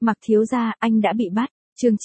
Mặc thiếu gia, anh đã bị bắt. Chương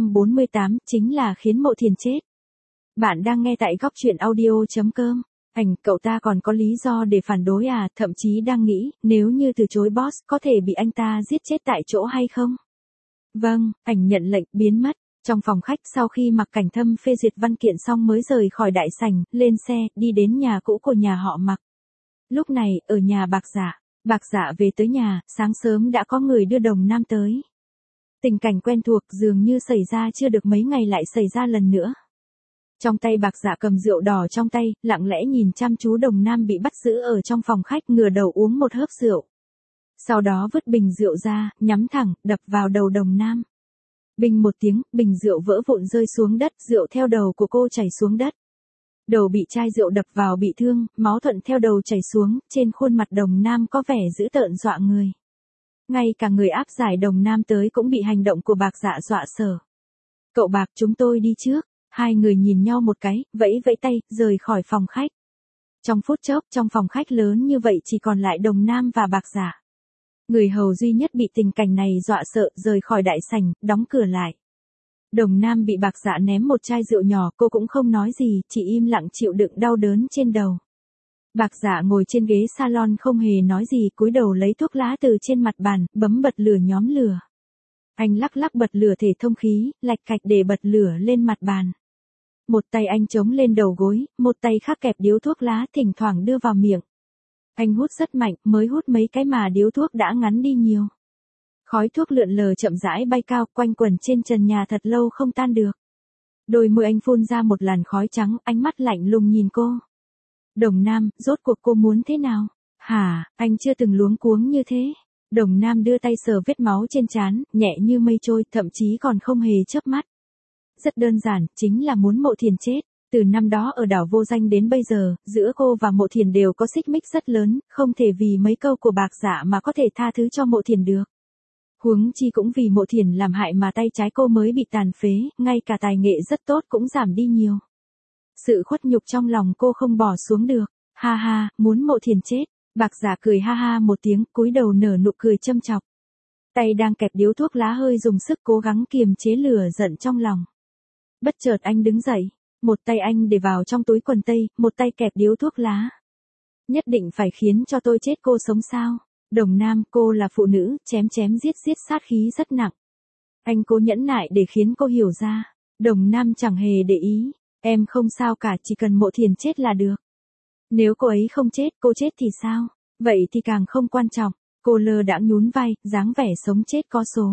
948, chính là khiến Mộ Thiền chết. Bạn đang nghe tại góc truyện audio.com. Cậu ta còn có lý do để phản đối à, thậm chí đang nghĩ, nếu như từ chối boss, có thể bị anh ta giết chết tại chỗ hay không? Vâng, nhận lệnh, biến mất. Trong phòng khách sau khi Mạc Cảnh Thâm phê duyệt văn kiện xong mới rời khỏi đại sảnh, lên xe, đi đến nhà cũ của nhà họ Mạc. Lúc này, ở nhà Bạc Dạ về tới nhà, sáng sớm đã có người đưa Đồng Nam tới. Tình cảnh quen thuộc dường như xảy ra chưa được mấy ngày lại xảy ra lần nữa. Trong tay Bạc Dạ cầm rượu đỏ trong tay, lặng lẽ nhìn chăm chú Đồng Nam bị bắt giữ ở trong phòng khách, ngửa đầu uống một hớp rượu. Sau đó vứt bình rượu ra, nhắm thẳng, đập vào đầu Đồng Nam. Bình một tiếng, bình rượu vỡ vụn rơi xuống đất, rượu theo đầu của cô chảy xuống đất. Đầu bị chai rượu đập vào bị thương, máu thuận theo đầu chảy xuống, trên khuôn mặt Đồng Nam có vẻ dữ tợn dọa người. Ngay cả người áp giải Đồng Nam tới cũng bị hành động của Bạc Dạ dọa sợ. Cậu Bạc, chúng tôi đi trước. Hai người nhìn nhau một cái, vẫy vẫy tay, rời khỏi phòng khách. Trong phút chốc, trong phòng khách lớn như vậy chỉ còn lại Đồng Nam và Bạc Dạ. Người hầu duy nhất bị tình cảnh này dọa sợ, rời khỏi đại sảnh, đóng cửa lại. Đồng Nam bị Bạc Dạ ném một chai rượu nhỏ, cô cũng không nói gì, chỉ im lặng chịu đựng đau đớn trên đầu. Bạc Dạ ngồi trên ghế salon không hề nói gì, cúi đầu lấy thuốc lá từ trên mặt bàn, bấm bật lửa nhóm lửa. Anh lắc lắc bật lửa thể thông khí, lạch cạch để bật lửa lên mặt bàn. Một tay anh chống lên đầu gối, một tay khác kẹp điếu thuốc lá thỉnh thoảng đưa vào miệng. Anh hút rất mạnh, mới hút mấy cái mà điếu thuốc đã ngắn đi nhiều. Khói thuốc lượn lờ chậm rãi bay cao, quanh quẩn trên trần nhà thật lâu không tan được. Đôi môi anh phun ra một làn khói trắng, ánh mắt lạnh lùng nhìn cô. Đồng Nam, rốt cuộc cô muốn thế nào? Hả, anh chưa từng luống cuống như thế. Đồng Nam đưa tay sờ vết máu trên trán, nhẹ như mây trôi, thậm chí còn không hề chớp mắt. Rất đơn giản, chính là muốn Mộ Thiền chết. Từ năm đó ở đảo Vô Danh đến bây giờ, giữa cô và Mộ Thiền đều có xích mích rất lớn, không thể vì mấy câu của Bạc Dạ mà có thể tha thứ cho Mộ Thiền được. Huống chi cũng vì Mộ Thiền làm hại mà tay trái cô mới bị tàn phế, ngay cả tài nghệ rất tốt cũng giảm đi nhiều. Sự khuất nhục trong lòng cô không bỏ xuống được. Ha ha, muốn Mộ Thiền chết. Bạc Dạ cười ha ha một tiếng, cúi đầu nở nụ cười châm chọc. Tay đang kẹp điếu thuốc lá hơi dùng sức cố gắng kiềm chế lửa giận trong lòng. Bất chợt anh đứng dậy, một tay anh để vào trong túi quần tây, một tay kẹp điếu thuốc lá. Nhất định phải khiến cho tôi chết cô sống sao? Đồng Nam, cô là phụ nữ, chém chém giết giết sát khí rất nặng. Anh cố nhẫn nại để khiến cô hiểu ra. Đồng Nam chẳng hề để ý. Em không sao cả, chỉ cần Mộ Thiền chết là được. Nếu cô ấy không chết, cô chết thì sao? Vậy thì càng không quan trọng. Cô lơ đãng nhún vai, dáng vẻ sống chết có số.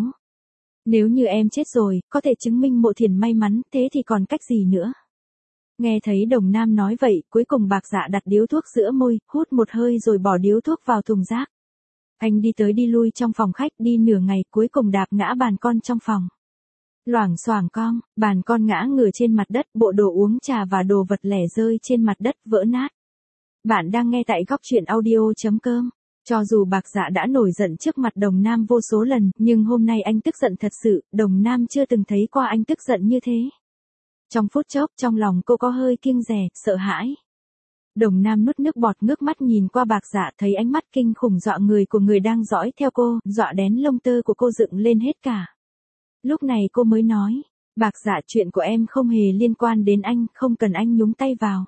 Nếu như em chết rồi, có thể chứng minh Mộ Thiền may mắn, thế thì còn cách gì nữa? Nghe thấy Đồng Nam nói vậy, cuối cùng Bạc Dạ đặt điếu thuốc giữa môi, hút một hơi rồi bỏ điếu thuốc vào thùng rác. Anh đi tới đi lui trong phòng khách, đi nửa ngày, cuối cùng đạp ngã bàn con trong phòng. Loảng xoảng cong, bàn con ngã ngửa trên mặt đất, bộ đồ uống trà và đồ vật lẻ rơi trên mặt đất, vỡ nát. Bạn đang nghe tại góc truyện audio.com. Cho dù Bạc Dạ đã nổi giận trước mặt Đồng Nam vô số lần, nhưng hôm nay anh tức giận thật sự, Đồng Nam chưa từng thấy qua anh tức giận như thế. Trong phút chốc, trong lòng cô có hơi kiêng dè, sợ hãi. Đồng Nam nuốt nước bọt, ngước mắt nhìn qua Bạc Dạ, thấy ánh mắt kinh khủng dọa người của người đang dõi theo cô, dọa đến lông tơ của cô dựng lên hết cả. Lúc này cô mới nói, Bạc Dạ, chuyện của em không hề liên quan đến anh, không cần anh nhúng tay vào.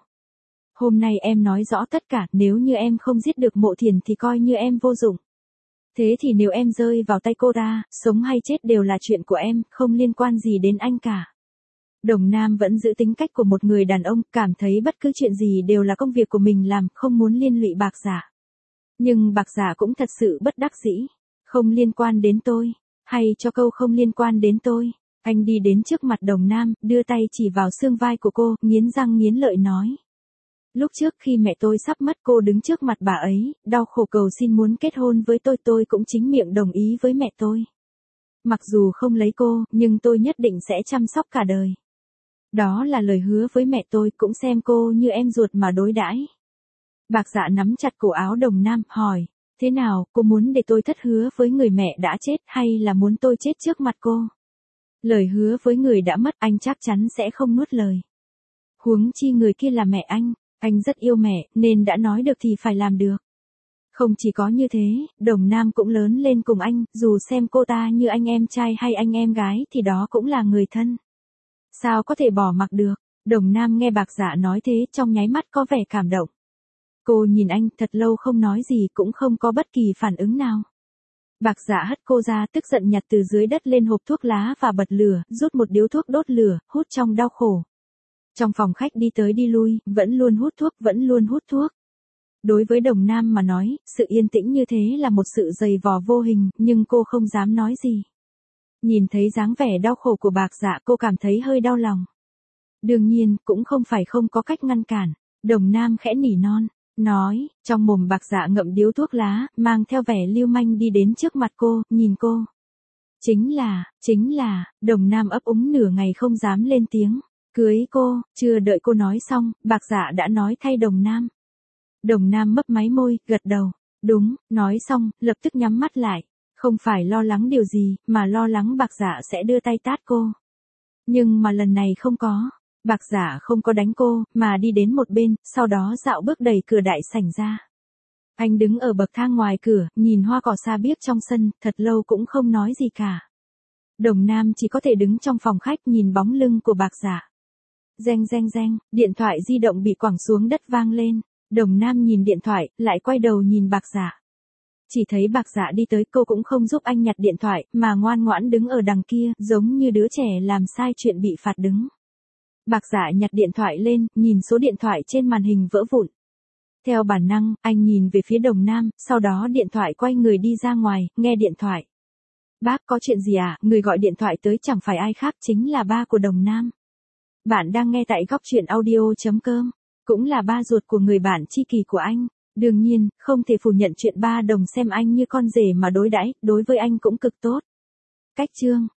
Hôm nay em nói rõ tất cả, nếu như em không giết được Mộ Thiền thì coi như em vô dụng. Thế thì nếu em rơi vào tay cô ta, sống hay chết đều là chuyện của em, không liên quan gì đến anh cả. Đồng Nam vẫn giữ tính cách của một người đàn ông, cảm thấy bất cứ chuyện gì đều là công việc của mình làm, không muốn liên lụy Bạc Dạ. Nhưng Bạc Dạ cũng thật sự bất đắc dĩ. Không liên quan đến tôi, hay cho câu không liên quan đến tôi. Anh đi đến trước mặt Đồng Nam, đưa tay chỉ vào xương vai của cô, nghiến răng nghiến lợi nói. Lúc trước khi mẹ tôi sắp mất, cô đứng trước mặt bà ấy, đau khổ cầu xin muốn kết hôn với tôi cũng chính miệng đồng ý với mẹ tôi. Mặc dù không lấy cô, nhưng tôi nhất định sẽ chăm sóc cả đời. Đó là lời hứa với mẹ tôi, cũng xem cô như em ruột mà đối đãi. Bạc Dạ nắm chặt cổ áo Đồng Nam, hỏi, thế nào, cô muốn để tôi thất hứa với người mẹ đã chết hay là muốn tôi chết trước mặt cô? Lời hứa với người đã mất anh chắc chắn sẽ không nuốt lời. Huống chi người kia là mẹ anh rất yêu mẹ, nên đã nói được thì phải làm được. Không chỉ có như thế, Đồng Nam cũng lớn lên cùng anh, dù xem cô ta như anh em trai hay anh em gái thì đó cũng là người thân. Sao có thể bỏ mặc được? Đồng Nam nghe Bạc Dạ nói thế trong nháy mắt có vẻ cảm động. Cô nhìn anh thật lâu không nói gì cũng không có bất kỳ phản ứng nào. Bạc Dạ hất cô ra tức giận nhặt từ dưới đất lên hộp thuốc lá và bật lửa, rút một điếu thuốc đốt lửa, hút trong đau khổ. Trong phòng khách đi tới đi lui, vẫn luôn hút thuốc. Đối với Đồng Nam mà nói, sự yên tĩnh như thế là một sự dày vò vô hình, nhưng cô không dám nói gì. Nhìn thấy dáng vẻ đau khổ của Bạc Dạ cô cảm thấy hơi đau lòng. Đương nhiên, cũng không phải không có cách ngăn cản. Đồng Nam khẽ nỉ non, nói, trong mồm Bạc Dạ ngậm điếu thuốc lá, mang theo vẻ lưu manh đi đến trước mặt cô, nhìn cô. Chính là, Đồng Nam ấp úng nửa ngày không dám lên tiếng. Cưới cô, chưa đợi cô nói xong, Bạc Dạ đã nói thay Đồng Nam. Đồng Nam mấp máy môi, gật đầu. Đúng, nói xong, lập tức nhắm mắt lại. Không phải lo lắng điều gì, mà lo lắng Bạc Dạ sẽ đưa tay tát cô. Nhưng mà lần này không có. Bạc Dạ không có đánh cô, mà đi đến một bên, sau đó dạo bước đẩy cửa đại sảnh ra. Anh đứng ở bậc thang ngoài cửa, nhìn hoa cỏ xa biếc trong sân, thật lâu cũng không nói gì cả. Đồng Nam chỉ có thể đứng trong phòng khách nhìn bóng lưng của Bạc Dạ. Reng reng reng, điện thoại di động bị quẳng xuống đất vang lên. Đồng Nam nhìn điện thoại, lại quay đầu nhìn Bạc Dạ. Chỉ thấy Bạc Dạ đi tới, cô cũng không giúp anh nhặt điện thoại, mà ngoan ngoãn đứng ở đằng kia, giống như đứa trẻ làm sai chuyện bị phạt đứng. Bạc Dạ nhặt điện thoại lên, nhìn số điện thoại trên màn hình vỡ vụn. Theo bản năng, anh nhìn về phía Đồng Nam, sau đó điện thoại quay người đi ra ngoài, nghe điện thoại. Bác có chuyện gì à? Người gọi điện thoại tới chẳng phải ai khác chính là ba của Đồng Nam. Bạn đang nghe tại góc truyện audio.com, cũng là ba ruột của người bạn tri kỷ của anh. Đương nhiên, không thể phủ nhận chuyện ba Đồng xem anh như con rể mà đối đãi, đối với anh cũng cực tốt. Cách chương